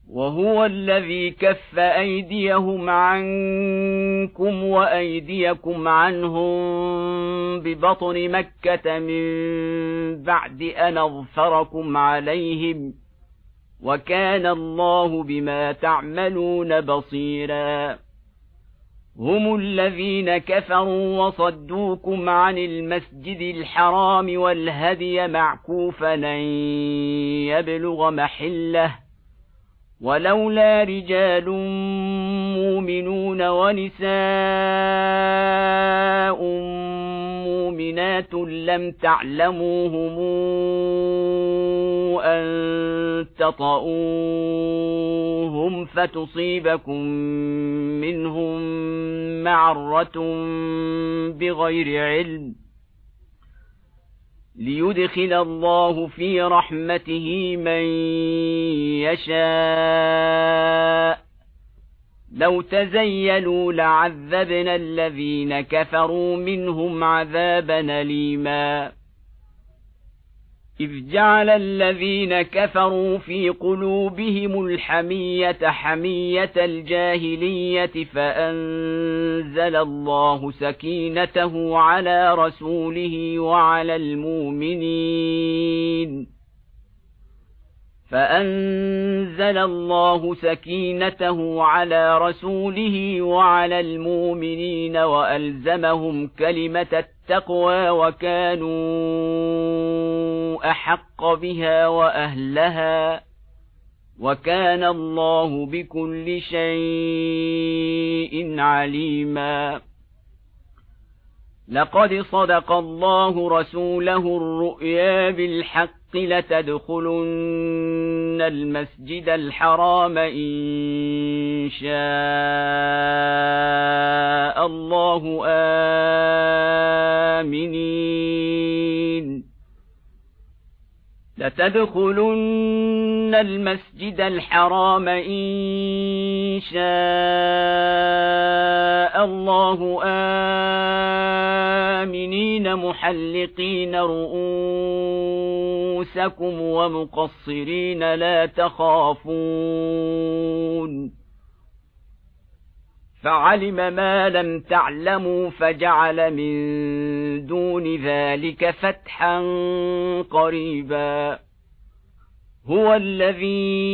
وهو الذي كف أيديهم عنكم وأيديكم عنهم ببطن مكة من بعد أن أظفركم عليهم، وكان الله بما تعملون بصيرا. هم الذين كفروا وصدوكم عن المسجد الحرام والهدي معكوفا أن يبلغ محله، ولولا رجال مؤمنون ونساء مؤمنات لم تعلموهم أن تطؤوهم فتصيبكم منهم معرة بغير علم، ليدخل الله في رحمته من يشاء. لو تزيلوا لعذبنا الذين كفروا منهم عذابا أليما. إذ جعل الذين كفروا في قلوبهم الحمية حمية الجاهلية فأنزل الله سكينته على رسوله وعلى المؤمنين وألزمهم كلمة التقوى وكانوا أحق بها وأهلها، وكان الله بكل شيء عليما. لقد صدق الله رسوله الرؤيا بالحق لتدخلن المسجد الحرام إن شاء الله آمنين. لتدخلن المسجد الحرام إن شاء الله آمنين محلقين رؤوسكم ومقصرين لا تخافون، فعلم ما لم تعلموا فجعل من دون ذلك فتحا قريبا. هو الذي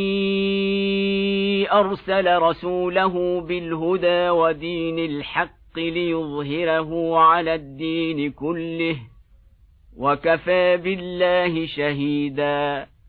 أرسل رسوله بالهدى ودين الحق ليظهره على الدين كله، وكفى بالله شهيدا.